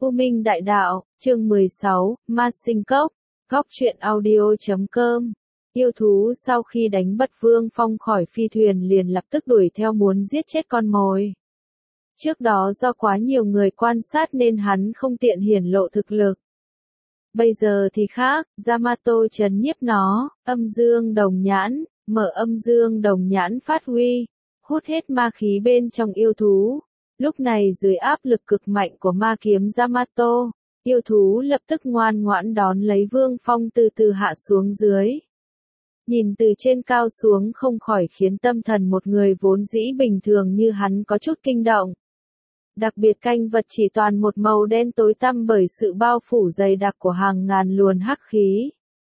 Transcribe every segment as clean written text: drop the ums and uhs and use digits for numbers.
U Minh Đại Đạo, chương 16, Ma Sinh Cốc, Góc truyện audio.com. Yêu thú sau khi đánh bất Vương Phong khỏi phi thuyền liền lập tức đuổi theo muốn giết chết con mồi. Trước đó do quá nhiều người quan sát nên hắn không tiện hiển lộ thực lực. Bây giờ thì khác, Yamato trấn nhiếp nó, âm dương đồng nhãn, mở âm dương đồng nhãn phát huy, hút hết ma khí bên trong yêu thú. Lúc này dưới áp lực cực mạnh của ma kiếm Yamato, yêu thú lập tức ngoan ngoãn đón lấy Vương Phong từ từ hạ xuống dưới. Nhìn từ trên cao xuống không khỏi khiến tâm thần một người vốn dĩ bình thường như hắn có chút kinh động. Đặc biệt canh vật chỉ toàn một màu đen tối tăm bởi sự bao phủ dày đặc của hàng ngàn luồn hắc khí.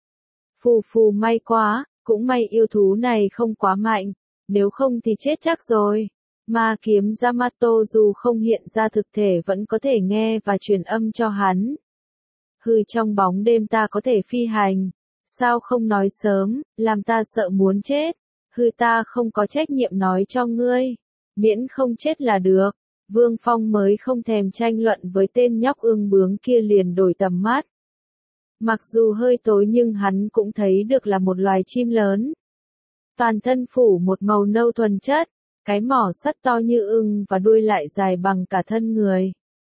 Phù phù may quá, cũng may yêu thú này không quá mạnh, nếu không thì chết chắc rồi. Ma kiếm Yamato dù không hiện ra thực thể vẫn có thể nghe và truyền âm cho hắn. Hừ, trong bóng đêm ta có thể phi hành, sao không nói sớm, làm ta sợ muốn chết. Hừ, ta không có trách nhiệm nói cho ngươi, miễn không chết là được. Vương Phong mới không thèm tranh luận với tên nhóc ương bướng kia liền đổi tầm mắt. Mặc dù hơi tối nhưng hắn cũng thấy được là một loài chim lớn. Toàn thân phủ một màu nâu thuần chất, cái mỏ sắt to như ưng và đuôi lại dài bằng cả thân người.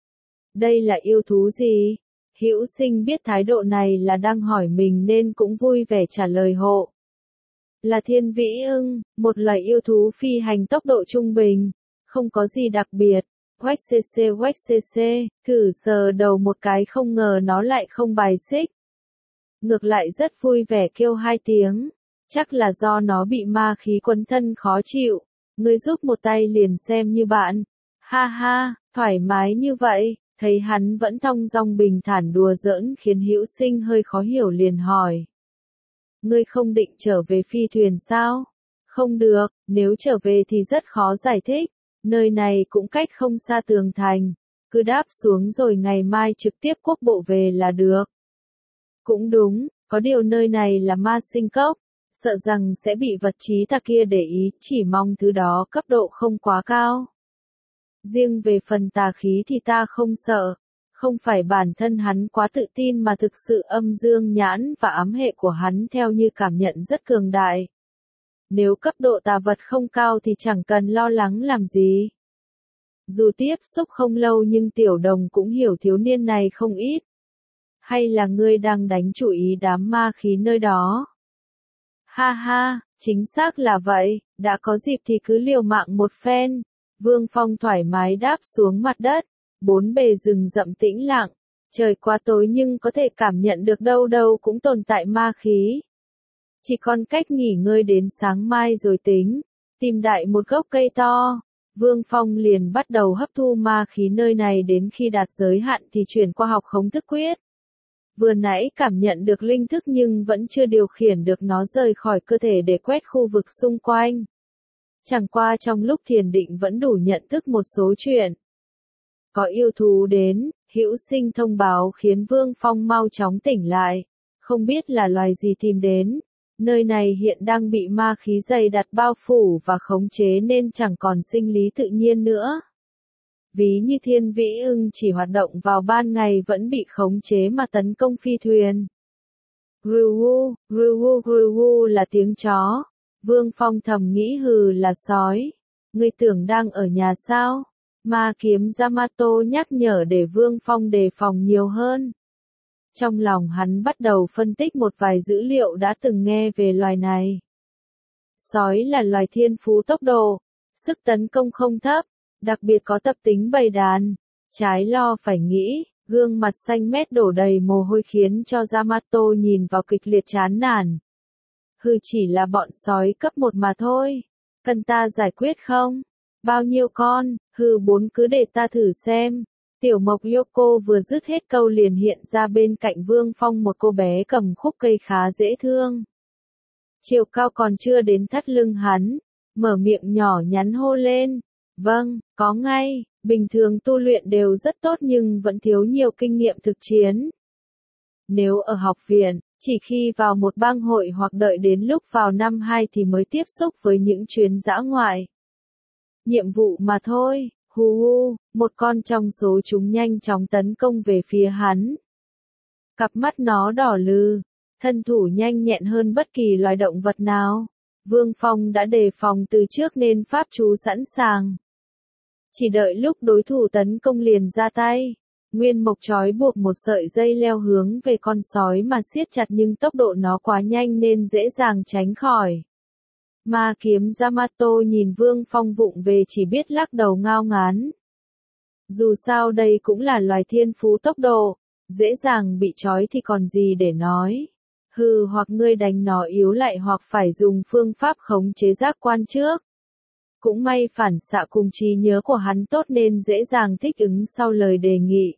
Đây là yêu thú gì? Hữu Sinh biết thái độ này là đang hỏi mình nên cũng vui vẻ trả lời hộ. Là thiên vĩ ưng, một loài yêu thú phi hành tốc độ trung bình, không có gì đặc biệt. Quách cc, thử sờ đầu một cái không ngờ nó lại không bài xích. Ngược lại rất vui vẻ kêu hai tiếng, chắc là do nó bị ma khí quấn thân khó chịu. Ngươi giúp một tay liền xem như bạn. Ha ha, thoải mái như vậy, thấy hắn vẫn thong dong bình thản đùa giỡn khiến Hữu Sinh hơi khó hiểu liền hỏi. Ngươi không định trở về phi thuyền sao? Không được, nếu trở về thì rất khó giải thích. Nơi này cũng cách không xa tường thành, cứ đáp xuống rồi ngày mai trực tiếp quốc bộ về là được. Cũng đúng, có điều nơi này là Ma Sinh Cốc, sợ rằng sẽ bị vật trí ta kia để ý, chỉ mong thứ đó cấp độ không quá cao. Riêng về phần tà khí thì ta không sợ, không phải bản thân hắn quá tự tin mà thực sự âm dương nhãn và ám hệ của hắn theo như cảm nhận rất cường đại. Nếu cấp độ tà vật không cao thì chẳng cần lo lắng làm gì. Dù tiếp xúc không lâu nhưng Tiểu Đồng cũng hiểu thiếu niên này không ít. Hay là ngươi đang đánh chủ ý đám ma khí nơi đó? Ha ha, chính xác là vậy, đã có dịp thì cứ liều mạng một phen. Vương Phong thoải mái đáp xuống mặt đất, bốn bề rừng rậm tĩnh lặng, trời quá tối nhưng có thể cảm nhận được đâu đâu cũng tồn tại ma khí. Chỉ còn cách nghỉ ngơi đến sáng mai rồi tính, tìm đại một gốc cây to. Vương Phong liền bắt đầu hấp thu ma khí nơi này đến khi đạt giới hạn thì chuyển qua học khống thức quyết. Vừa nãy cảm nhận được linh thức nhưng vẫn chưa điều khiển được nó rời khỏi cơ thể để quét khu vực xung quanh. Chẳng qua trong lúc thiền định vẫn đủ nhận thức một số chuyện. Có yêu thú đến, Hữu Sinh thông báo khiến Vương Phong mau chóng tỉnh lại. Không biết là loài gì tìm đến. Nơi này hiện đang bị ma khí dày đặc bao phủ và khống chế nên chẳng còn sinh lý tự nhiên nữa. Ví như thiên vĩ ưng chỉ hoạt động vào ban ngày vẫn bị khống chế mà tấn công phi thuyền. Gru gu là tiếng chó. Vương Phong thầm nghĩ hừ là sói. Ngươi tưởng đang ở nhà sao? Ma kiếm Yamato nhắc nhở để Vương Phong đề phòng nhiều hơn. Trong lòng hắn bắt đầu phân tích một vài dữ liệu đã từng nghe về loài này. Sói là loài thiên phú tốc độ, sức tấn công không thấp, đặc biệt có tập tính bầy đàn. Trái lo phải nghĩ, gương mặt xanh mét đổ đầy mồ hôi khiến cho Yamato nhìn vào kịch liệt chán nản. Hừ, chỉ là bọn sói cấp 1 mà thôi, cần ta giải quyết không? Bao nhiêu con? Hừ, 4 cứ để ta thử xem. Tiểu Mộc Yoko vừa dứt hết câu liền hiện ra bên cạnh Vương Phong một cô bé cầm khúc cây khá dễ thương. Chiều cao còn chưa đến thắt lưng hắn, mở miệng nhỏ nhắn hô lên. Vâng, có ngay, bình thường tu luyện đều rất tốt nhưng vẫn thiếu nhiều kinh nghiệm thực chiến. Nếu ở học viện, chỉ khi vào một bang hội hoặc đợi đến lúc vào năm 2 thì mới tiếp xúc với những chuyến dã ngoại. Nhiệm vụ mà thôi, Hù hù, một con trong số chúng nhanh chóng tấn công về phía hắn. Cặp mắt nó đỏ lừ, thân thủ nhanh nhẹn hơn bất kỳ loài động vật nào. Vương Phong đã đề phòng từ trước nên pháp chú sẵn sàng. Chỉ đợi lúc đối thủ tấn công liền ra tay. Nguyên Mộc trói buộc một sợi dây leo hướng về con sói mà siết chặt nhưng tốc độ nó quá nhanh nên dễ dàng tránh khỏi. Ma kiếm Yamato nhìn Vương Phong vụng về chỉ biết lắc đầu ngao ngán. Dù sao đây cũng là loài thiên phú tốc độ, dễ dàng bị trói thì còn gì để nói. Hừ, hoặc ngươi đánh nó yếu lại hoặc phải dùng phương pháp khống chế giác quan trước. Cũng may phản xạ cùng trí nhớ của hắn tốt nên dễ dàng thích ứng sau lời đề nghị.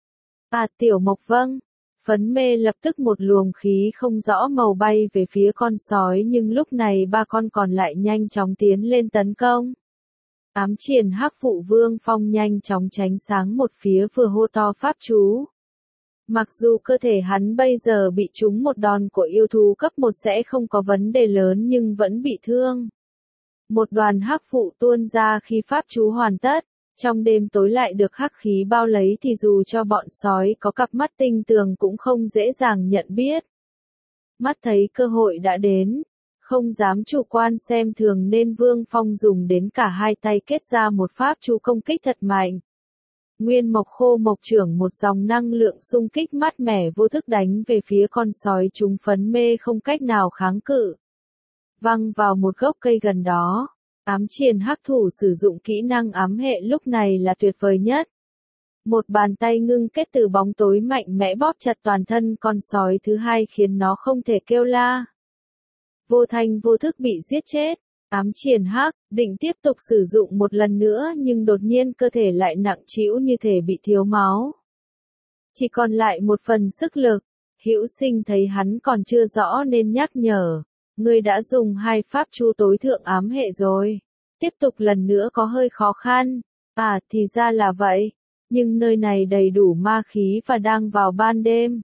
Tiểu Mộc vâng. Phấn mê lập tức một luồng khí không rõ màu bay về phía con sói nhưng lúc này ba con còn lại nhanh chóng tiến lên tấn công. Ám triển hắc vụ Vương Phong nhanh chóng tránh sáng một phía vừa hô to pháp chú. Mặc dù cơ thể hắn bây giờ bị trúng một đòn của yêu thú cấp 1 sẽ không có vấn đề lớn nhưng vẫn bị thương. Một đoàn hắc vụ tuôn ra khi pháp chú hoàn tất. Trong đêm tối lại được hắc khí bao lấy thì dù cho bọn sói có cặp mắt tinh tường cũng không dễ dàng nhận biết. Mắt thấy cơ hội đã đến, không dám chủ quan xem thường nên Vương Phong dùng đến cả hai tay kết ra một pháp chú công kích thật mạnh. Nguyên Mộc khô mộc trưởng một dòng năng lượng xung kích mát mẻ vô thức đánh về phía con sói chúng phấn mê không cách nào kháng cự. Văng vào một gốc cây gần đó. Ám triển hắc thủ sử dụng kỹ năng ám hệ lúc này là tuyệt vời nhất. Một bàn tay ngưng kết từ bóng tối mạnh mẽ bóp chặt toàn thân con sói thứ hai khiến nó không thể kêu la. Vô thanh vô thức bị giết chết. Ám triển hắc định tiếp tục sử dụng một lần nữa nhưng đột nhiên cơ thể lại nặng trĩu như thể bị thiếu máu. Chỉ còn lại một phần sức lực. Hữu Sinh thấy hắn còn chưa rõ nên nhắc nhở. Ngươi đã dùng hai pháp chú tối thượng ám hệ rồi. Tiếp tục lần nữa có hơi khó khăn. Thì ra là vậy. Nhưng nơi này đầy đủ ma khí và đang vào ban đêm.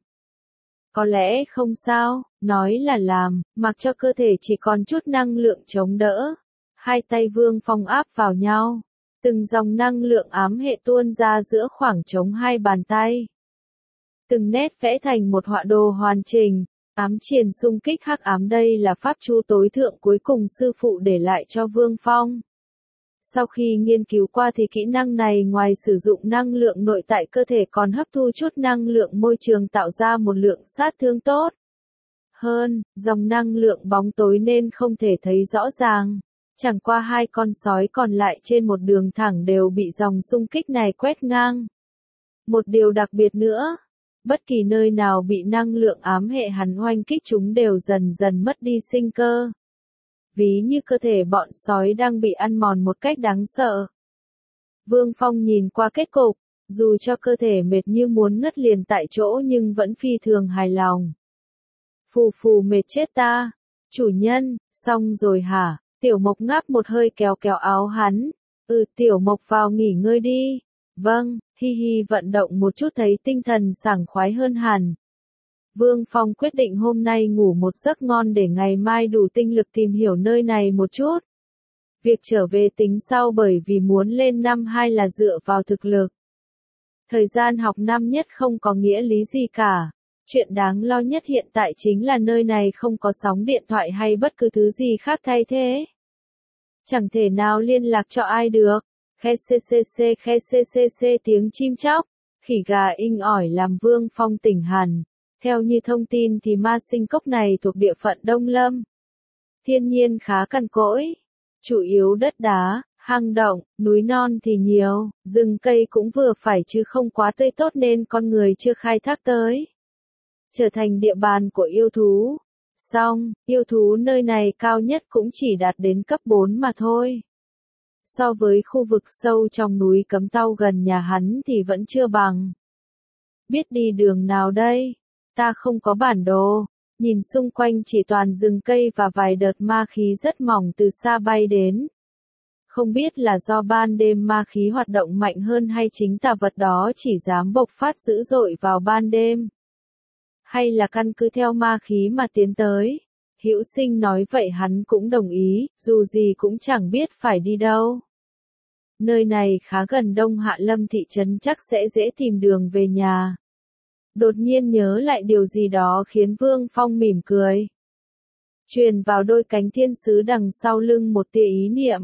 Có lẽ không sao, nói là làm, mặc cho cơ thể chỉ còn chút năng lượng chống đỡ. Hai tay Vương Phong áp vào nhau. Từng dòng năng lượng ám hệ tuôn ra giữa khoảng trống hai bàn tay. Từng nét vẽ thành một họa đồ hoàn chỉnh. Ám triển xung kích hắc ám đây là pháp chú tối thượng cuối cùng sư phụ để lại cho Vương Phong. Sau khi nghiên cứu qua thì kỹ năng này ngoài sử dụng năng lượng nội tại cơ thể còn hấp thu chút năng lượng môi trường tạo ra một lượng sát thương tốt. Hơn, dòng năng lượng bóng tối nên không thể thấy rõ ràng. Chẳng qua hai con sói còn lại trên một đường thẳng đều bị dòng xung kích này quét ngang. Một điều đặc biệt nữa. Bất kỳ nơi nào bị năng lượng ám hệ hắn oanh kích chúng đều dần dần mất đi sinh cơ. Ví như cơ thể bọn sói đang bị ăn mòn một cách đáng sợ. Vương Phong nhìn qua kết cục, dù cho cơ thể mệt như muốn ngất liền tại chỗ nhưng vẫn phi thường hài lòng. Phù phù mệt chết ta. Chủ nhân, xong rồi hả? Tiểu Mộc ngáp một hơi kéo kéo áo hắn. Tiểu Mộc vào nghỉ ngơi đi. Vâng. Hi hi vận động một chút thấy tinh thần sảng khoái hơn hẳn. Vương Phong quyết định hôm nay ngủ một giấc ngon để ngày mai đủ tinh lực tìm hiểu nơi này một chút. Việc trở về tính sau bởi vì muốn lên năm 2 là dựa vào thực lực. Thời gian học năm nhất không có nghĩa lý gì cả. Chuyện đáng lo nhất hiện tại chính là nơi này không có sóng điện thoại hay bất cứ thứ gì khác thay thế. Chẳng thể nào liên lạc cho ai được. Khe ccc tiếng chim chóc, khỉ gà inh ỏi làm Vương Phong tỉnh hẳn. Theo như thông tin thì ma sinh cốc này thuộc địa phận Đông Lâm. Thiên nhiên khá cằn cỗi, chủ yếu đất đá, hang động, núi non thì nhiều, rừng cây cũng vừa phải chứ không quá tươi tốt nên con người chưa khai thác tới. Trở thành địa bàn của yêu thú. Song, yêu thú nơi này cao nhất cũng chỉ đạt đến cấp 4 mà thôi. So với khu vực sâu trong núi Cấm Tau gần nhà hắn thì vẫn chưa bằng. Biết đi đường nào đây? Ta không có bản đồ. Nhìn xung quanh chỉ toàn rừng cây và vài đợt ma khí rất mỏng từ xa bay đến. Không biết là do ban đêm ma khí hoạt động mạnh hơn hay chính tà vật đó chỉ dám bộc phát dữ dội vào ban đêm. Hay là căn cứ theo ma khí mà tiến tới. Hữu Sinh nói vậy hắn cũng đồng ý, dù gì cũng chẳng biết phải đi đâu. Nơi này khá gần Đông Hạ Lâm thị trấn, chắc sẽ dễ tìm đường về nhà. Đột nhiên nhớ lại điều gì đó khiến Vương Phong mỉm cười. Truyền vào đôi cánh thiên sứ đằng sau lưng một tia ý niệm.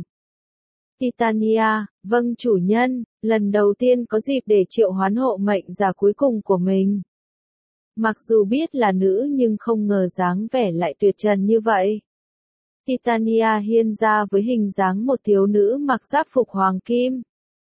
Titania, vâng chủ nhân, lần đầu tiên có dịp để triệu hoán hộ mệnh giả cuối cùng của mình. Mặc dù biết là nữ nhưng không ngờ dáng vẻ lại tuyệt trần như vậy. Titania hiện ra với hình dáng một thiếu nữ mặc giáp phục hoàng kim.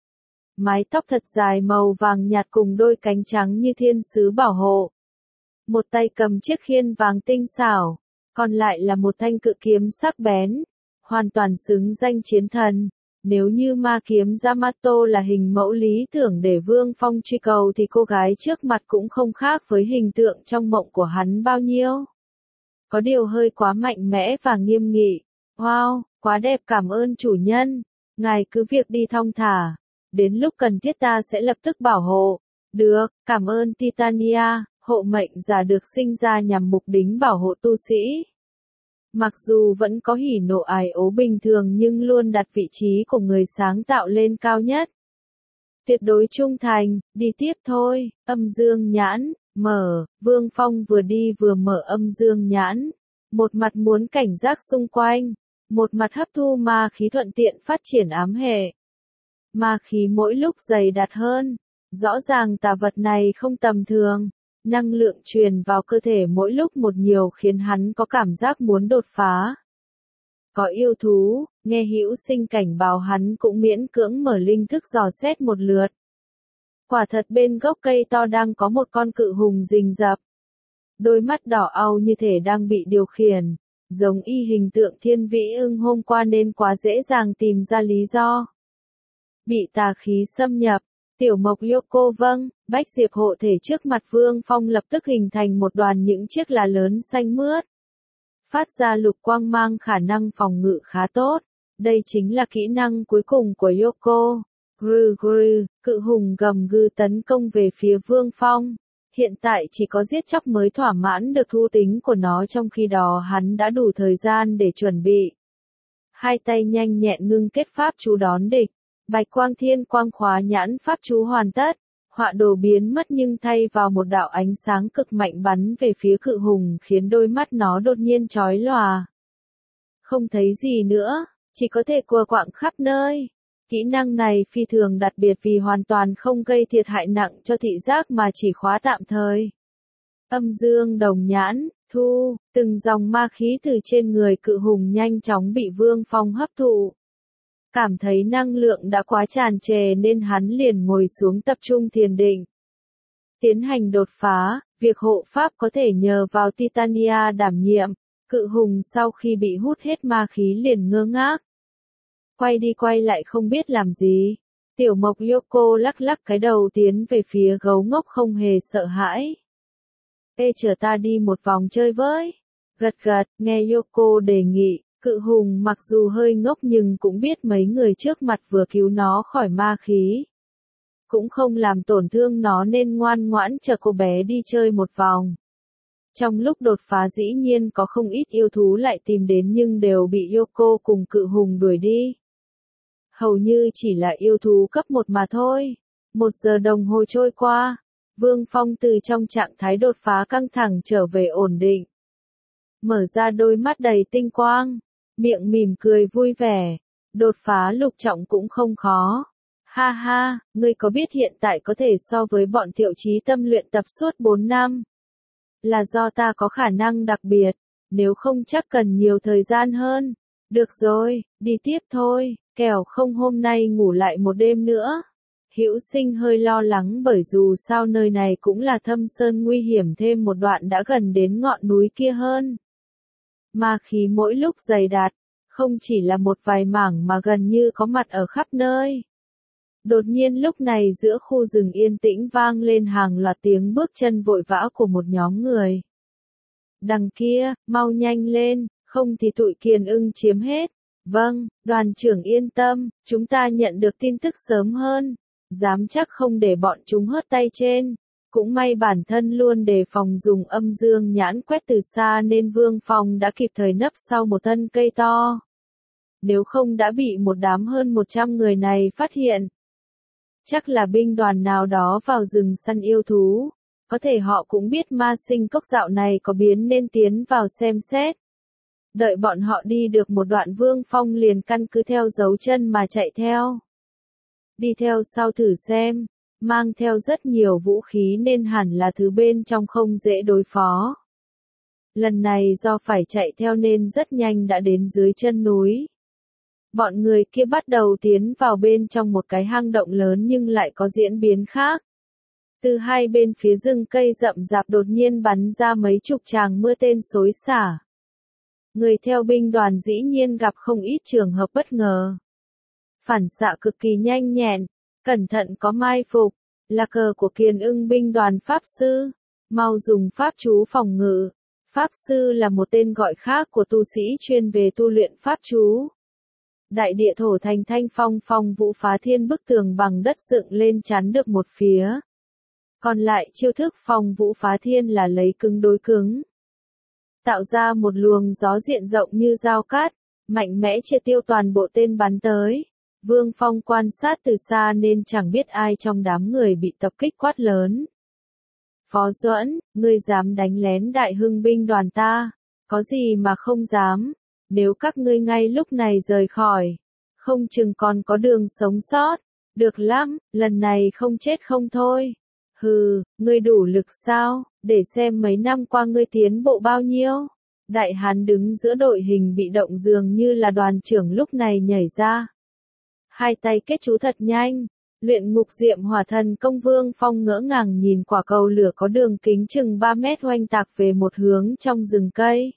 Mái tóc thật dài màu vàng nhạt cùng đôi cánh trắng như thiên sứ bảo hộ. Một tay cầm chiếc khiên vàng tinh xảo, còn lại là một thanh cự kiếm sắc bén, hoàn toàn xứng danh chiến thần. Nếu như ma kiếm Yamato là hình mẫu lý tưởng để Vương Phong truy cầu thì cô gái trước mặt cũng không khác với hình tượng trong mộng của hắn bao nhiêu. Có điều hơi quá mạnh mẽ và nghiêm nghị. Wow, quá đẹp, cảm ơn chủ nhân. Ngài cứ việc đi thong thả. Đến lúc cần thiết ta sẽ lập tức bảo hộ. Được, cảm ơn Titania, hộ mệnh giả được sinh ra nhằm mục đích bảo hộ tu sĩ. Mặc dù vẫn có hỉ nộ ái ố bình thường nhưng luôn đặt vị trí của người sáng tạo lên cao nhất. Tuyệt đối trung thành, đi tiếp thôi, âm dương nhãn, mở, Vương Phong vừa đi vừa mở âm dương nhãn. Một mặt muốn cảnh giác xung quanh, một mặt hấp thu ma khí thuận tiện phát triển ám hệ. Ma khí mỗi lúc dày đặc hơn, rõ ràng tà vật này không tầm thường. Năng lượng truyền vào cơ thể mỗi lúc một nhiều khiến hắn có cảm giác muốn đột phá. Có yêu thú, nghe Hữu Sinh cảnh báo hắn cũng miễn cưỡng mở linh thức dò xét một lượt. Quả thật bên gốc cây to đang có một con cự hùng rình rập. Đôi mắt đỏ au như thể đang bị điều khiển, giống y hình tượng Thiên Vĩ Ưng hôm qua nên quá dễ dàng tìm ra lý do. Bị tà khí xâm nhập. Tiểu Mộc Yoko vâng, Bách Diệp hộ thể trước mặt Vương Phong lập tức hình thành một đoàn những chiếc lá lớn xanh mướt. Phát ra lục quang mang khả năng phòng ngự khá tốt. Đây chính là kỹ năng cuối cùng của Yoko. Gru gru, cự hùng gầm gừ tấn công về phía Vương Phong. Hiện tại chỉ có giết chóc mới thỏa mãn được thú tính của nó, trong khi đó hắn đã đủ thời gian để chuẩn bị. Hai tay nhanh nhẹn ngưng kết pháp chú đón địch. Bạch quang thiên quang khóa nhãn pháp chú hoàn tất, họa đồ biến mất nhưng thay vào một đạo ánh sáng cực mạnh bắn về phía cự hùng khiến đôi mắt nó đột nhiên chói lòa. Không thấy gì nữa, chỉ có thể cua quạng khắp nơi. Kỹ năng này phi thường đặc biệt vì hoàn toàn không gây thiệt hại nặng cho thị giác mà chỉ khóa tạm thời. Âm dương đồng nhãn, thu, từng dòng ma khí từ trên người cự hùng nhanh chóng bị Vương Phong hấp thụ. Cảm thấy năng lượng đã quá tràn trề nên hắn liền ngồi xuống tập trung thiền định. Tiến hành đột phá, việc hộ pháp có thể nhờ vào Titania đảm nhiệm. Cự hùng sau khi bị hút hết ma khí liền ngơ ngác. Quay đi quay lại không biết làm gì. Tiểu Mộc Yoko lắc lắc cái đầu tiến về phía gấu ngốc không hề sợ hãi. Ê chờ ta đi một vòng chơi với. Gật gật, nghe Yoko đề nghị. Cự hùng mặc dù hơi ngốc nhưng cũng biết mấy người trước mặt vừa cứu nó khỏi ma khí. Cũng không làm tổn thương nó nên ngoan ngoãn chờ cô bé đi chơi một vòng. Trong lúc đột phá dĩ nhiên có không ít yêu thú lại tìm đến nhưng đều bị Yoko cùng cự hùng đuổi đi. Hầu như chỉ là yêu thú cấp 1 mà thôi. 1 giờ đồng hồ trôi qua, Vương Phong từ trong trạng thái đột phá căng thẳng trở về ổn định. Mở ra đôi mắt đầy tinh quang. Miệng mỉm cười vui vẻ, đột phá lục trọng cũng không khó. Ha ha, ngươi có biết hiện tại có thể so với bọn Thiệu Chí Tâm luyện tập suốt 4 năm. Là do ta có khả năng đặc biệt, nếu không chắc cần nhiều thời gian hơn. Được rồi, đi tiếp thôi, kẻo không hôm nay ngủ lại một đêm nữa. Hữu Sinh hơi lo lắng bởi dù sao nơi này cũng là thâm sơn nguy hiểm, thêm một đoạn đã gần đến ngọn núi kia hơn. Ma khí mỗi lúc dày đặc, không chỉ là một vài mảng mà gần như có mặt ở khắp nơi. Đột nhiên lúc này giữa khu rừng yên tĩnh vang lên hàng loạt tiếng bước chân vội vã của một nhóm người. Đằng kia, mau nhanh lên, không thì tụi Kiền Ưng chiếm hết. Vâng, đoàn trưởng yên tâm, chúng ta nhận được tin tức sớm hơn. Dám chắc không để bọn chúng hớt tay trên. Cũng may bản thân luôn đề phòng dùng âm dương nhãn quét từ xa nên Vương Phong đã kịp thời nấp sau một thân cây to. nếu không đã bị một đám hơn 100 người này phát hiện. Chắc là binh đoàn nào đó vào rừng săn yêu thú, có thể họ cũng biết Ma Sinh Cốc dạo này có biến nên tiến vào xem xét. Đợi bọn họ đi được một đoạn Vương Phong liền căn cứ theo dấu chân mà chạy theo. Đi theo sau thử xem, mang theo rất nhiều vũ khí nên hẳn là thứ bên trong không dễ đối phó. Lần này do phải chạy theo nên rất nhanh đã đến dưới chân núi. Bọn người kia bắt đầu tiến vào bên trong một cái hang động lớn nhưng lại có diễn biến khác. Từ hai bên phía rừng cây rậm rạp đột nhiên bắn ra mấy chục tràng mưa tên xối xả. Người theo binh đoàn dĩ nhiên gặp không ít trường hợp bất ngờ. Phản xạ cực kỳ nhanh nhẹn, cẩn thận có mai phục, là cờ của Kiền Ưng binh đoàn Pháp Sư, mau dùng pháp chú phòng ngự. Pháp Sư là một tên gọi khác của tu sĩ chuyên về tu luyện pháp chú. Đại địa thổ thành thanh phong phong vũ phá thiên bức tường bằng đất dựng lên chắn được một phía. Còn lại chiêu thức phong vũ phá thiên là lấy cứng đối cứng. Tạo ra một luồng gió diện rộng như dao cát, mạnh mẽ triệt tiêu toàn bộ tên bắn tới. Vương Phong quan sát từ xa nên chẳng biết ai trong đám người bị tập kích quát lớn. Phó Duẫn, ngươi dám đánh lén Đại Hưng binh đoàn ta, có gì mà không dám, nếu các ngươi ngay lúc này rời khỏi, không chừng còn có đường sống sót, được lắm, lần này không chết không thôi. Hừ, ngươi đủ lực sao, để xem mấy năm qua ngươi tiến bộ bao nhiêu. Đại Hán đứng giữa đội hình bị động dường như là đoàn trưởng lúc này nhảy ra. Hai tay kết chú thật nhanh, luyện ngục diệm hỏa thần công. Vương Phong ngỡ ngàng nhìn quả cầu lửa có đường kính chừng 3 mét oanh tạc về một hướng trong rừng cây.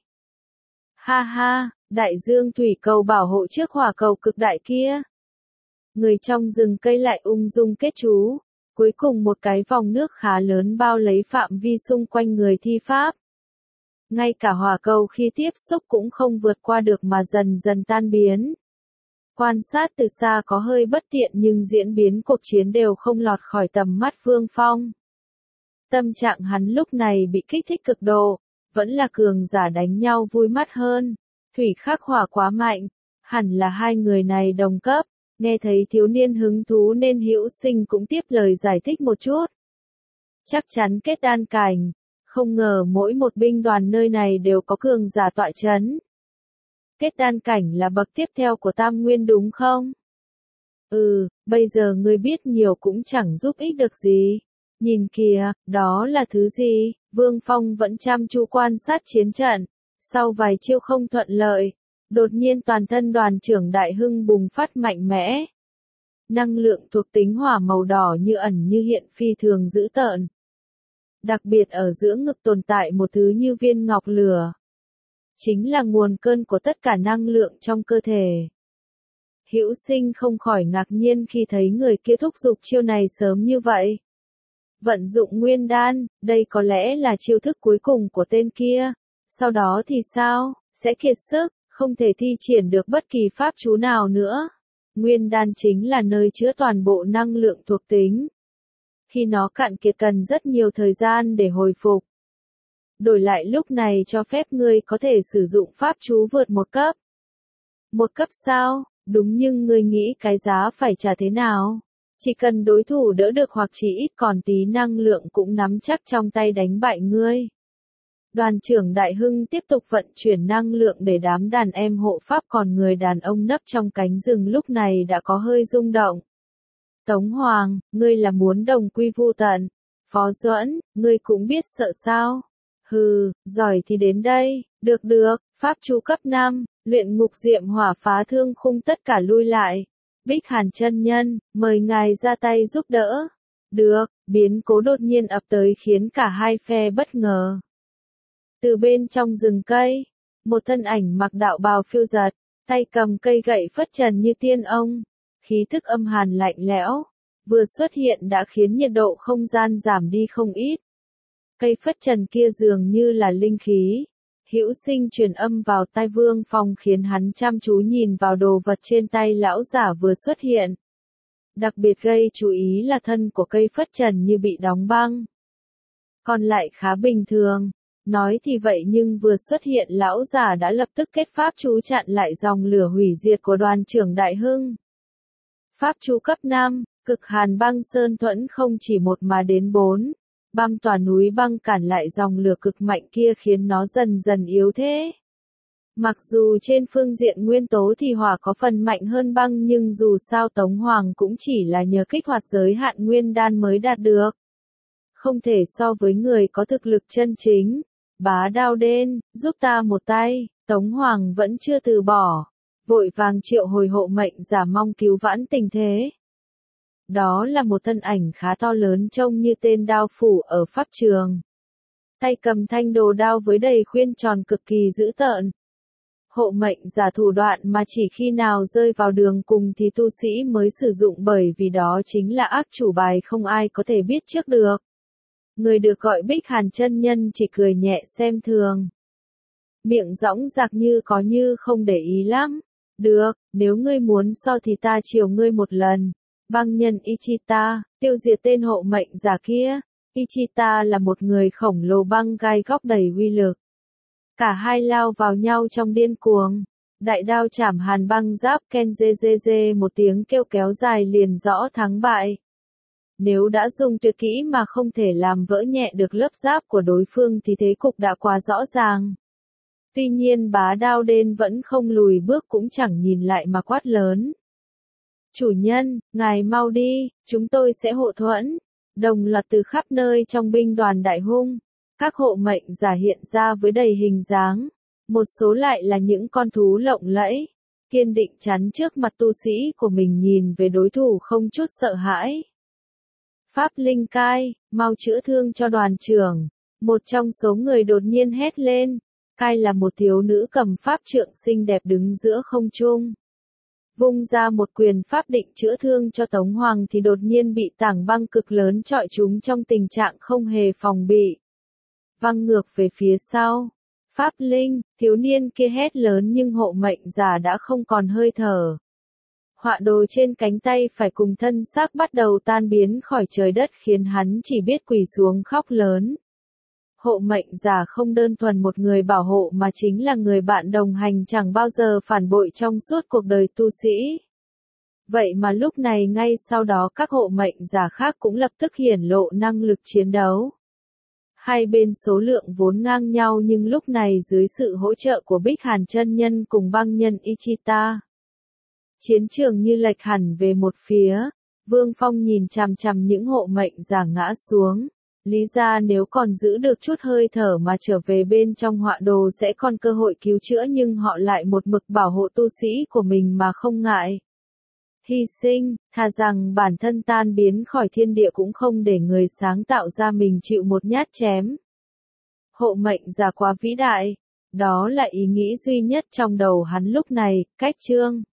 Ha ha, đại dương thủy cầu bảo hộ trước hỏa cầu cực đại kia. Người trong rừng cây lại ung dung kết chú. Cuối cùng một cái vòng nước khá lớn bao lấy phạm vi xung quanh người thi pháp. Ngay cả hỏa cầu khi tiếp xúc cũng không vượt qua được mà dần dần tan biến. Quan sát từ xa có hơi bất tiện nhưng diễn biến cuộc chiến đều không lọt khỏi tầm mắt Vương Phong. Tâm trạng hắn lúc này bị kích thích cực độ, vẫn là cường giả đánh nhau vui mắt hơn. Thủy khắc hỏa quá mạnh, hẳn là hai người này đồng cấp. Nghe thấy thiếu niên hứng thú nên Hữu Sinh cũng tiếp lời giải thích một chút. Chắc chắn kết đan cảnh, không ngờ mỗi một binh đoàn nơi này đều có cường giả tọa chấn. Kết đan cảnh là bậc tiếp theo của Tam Nguyên đúng không? Bây giờ ngươi biết nhiều cũng chẳng giúp ích được gì. Nhìn kìa, đó là thứ gì? Vương Phong vẫn chăm chú quan sát chiến trận. Sau vài chiêu không thuận lợi, đột nhiên toàn thân đoàn trưởng Đại Hưng bùng phát mạnh mẽ. Năng lượng thuộc tính hỏa màu đỏ như ẩn như hiện phi thường dữ tợn. Đặc biệt ở giữa ngực tồn tại một thứ như viên ngọc lửa. Chính là nguồn cơn của tất cả năng lượng trong cơ thể. Hữu Sinh không khỏi ngạc nhiên khi thấy người kia thúc giục chiêu này sớm như vậy. Vận dụng nguyên đan, đây có lẽ là chiêu thức cuối cùng của tên kia. Sau đó thì sao? Sẽ kiệt sức, không thể thi triển được bất kỳ pháp chú nào nữa. Nguyên đan chính là nơi chứa toàn bộ năng lượng thuộc tính. Khi nó cạn kiệt cần rất nhiều thời gian để hồi phục. Đổi lại lúc này cho phép ngươi có thể sử dụng pháp chú vượt một cấp. Một cấp sao? Đúng, nhưng ngươi nghĩ cái giá phải trả thế nào? Chỉ cần đối thủ đỡ được hoặc chỉ ít còn tí năng lượng cũng nắm chắc trong tay đánh bại ngươi. Đoàn trưởng Đại Hưng tiếp tục vận chuyển năng lượng để đám đàn em hộ pháp, còn người đàn ông nấp trong cánh rừng lúc này đã có hơi rung động. Tống Hoàng, ngươi là muốn đồng quy vu tận. Phó Duẫn, ngươi cũng biết sợ sao? Hừ, giỏi thì đến đây. Được, pháp chú cấp 5, luyện ngục diệm hỏa phá thương khung tất cả lui lại. Bích Hàn chân nhân, mời ngài ra tay giúp đỡ. Được, biến cố đột nhiên ập tới khiến cả hai phe bất ngờ. Từ bên trong rừng cây, một thân ảnh mặc đạo bào phiêu giật, tay cầm cây gậy phất trần như tiên ông, khí thức âm hàn lạnh lẽo, vừa xuất hiện đã khiến nhiệt độ không gian giảm đi không ít. Cây phất trần kia dường như là linh khí. Hữu Sinh truyền âm vào tai Vương Phong khiến hắn chăm chú nhìn vào đồ vật trên tay lão giả vừa xuất hiện. Đặc biệt gây chú ý là thân của cây phất trần như bị đóng băng. Còn lại khá bình thường. Nói thì vậy nhưng vừa xuất hiện lão già đã lập tức kết pháp chú chặn lại dòng lửa hủy diệt của đoàn trưởng Đại Hưng. Pháp chú cấp 5, cực hàn băng sơn thuẫn không chỉ một mà đến 4. Băm tòa núi băng cản lại dòng lửa cực mạnh kia khiến nó dần dần yếu thế. Mặc dù trên phương diện nguyên tố thì hỏa có phần mạnh hơn băng nhưng dù sao Tống Hoàng cũng chỉ là nhờ kích hoạt giới hạn nguyên đan mới đạt được. Không thể so với người có thực lực chân chính. Bá Đao Đen, giúp ta một tay, Tống Hoàng vẫn chưa từ bỏ. Vội vàng triệu hồi hộ mệnh giả mong cứu vãn tình thế. Đó là một thân ảnh khá to lớn trông như tên đao phủ ở pháp trường. Tay cầm thanh đồ đao với đầy khuyên tròn cực kỳ dữ tợn. Hộ mệnh giả thủ đoạn mà chỉ khi nào rơi vào đường cùng thì tu sĩ mới sử dụng bởi vì đó chính là ác chủ bài không ai có thể biết trước được. Người được gọi Bích Hàn chân nhân chỉ cười nhẹ xem thường. Miệng dõng dạc như có như không để ý lắm. Được, nếu ngươi muốn so thì ta chiều ngươi một lần. Băng nhân Ichita, tiêu diệt tên hộ mệnh giả kia. Ichita là một người khổng lồ băng gai góc đầy uy lực. Cả hai lao vào nhau trong điên cuồng. Đại đao chảm hàn băng giáp Kenzezeze một tiếng kêu kéo dài liền rõ thắng bại. Nếu đã dùng tuyệt kỹ mà không thể làm vỡ nhẹ được lớp giáp của đối phương thì thế cục đã quá rõ ràng. Tuy nhiên Bá Đao Đen vẫn không lùi bước cũng chẳng nhìn lại mà quát lớn. Chủ nhân, ngài mau đi, chúng tôi sẽ hộ thuẫn. Đồng loạt từ khắp nơi trong binh đoàn Đại Hung. Các hộ mệnh giả hiện ra với đầy hình dáng. Một số lại là những con thú lộng lẫy. Kiên định chắn trước mặt tu sĩ của mình nhìn về đối thủ không chút sợ hãi. Pháp Linh Cai, mau chữa thương cho đoàn trưởng. Một trong số người đột nhiên hét lên. Cai là một thiếu nữ cầm pháp trượng xinh đẹp đứng giữa không trung. Vung ra một quyền pháp định chữa thương cho Tống Hoàng thì đột nhiên bị tảng băng cực lớn trọi chúng trong tình trạng không hề phòng bị. Văng ngược về phía sau. Pháp Linh, thiếu niên kia hét lớn nhưng hộ mệnh giả đã không còn hơi thở. Họa đồ trên cánh tay phải cùng thân xác bắt đầu tan biến khỏi trời đất khiến hắn chỉ biết quỳ xuống khóc lớn. Hộ mệnh giả không đơn thuần một người bảo hộ mà chính là người bạn đồng hành chẳng bao giờ phản bội trong suốt cuộc đời tu sĩ. Vậy mà lúc này ngay sau đó các hộ mệnh giả khác cũng lập tức hiển lộ năng lực chiến đấu. Hai bên số lượng vốn ngang nhau nhưng lúc này dưới sự hỗ trợ của Bích Hàn chân nhân cùng băng nhân Ichita. Chiến trường như lệch hẳn về một phía, Vương Phong nhìn chằm chằm những hộ mệnh giả ngã xuống. Lý ra nếu còn giữ được chút hơi thở mà trở về bên trong họa đồ sẽ còn cơ hội cứu chữa nhưng họ lại một mực bảo hộ tu sĩ của mình mà không ngại. Hy sinh, thà rằng bản thân tan biến khỏi thiên địa cũng không để người sáng tạo ra mình chịu một nhát chém. Hộ mệnh giả quá vĩ đại, đó là ý nghĩ duy nhất trong đầu hắn lúc này, cách chương.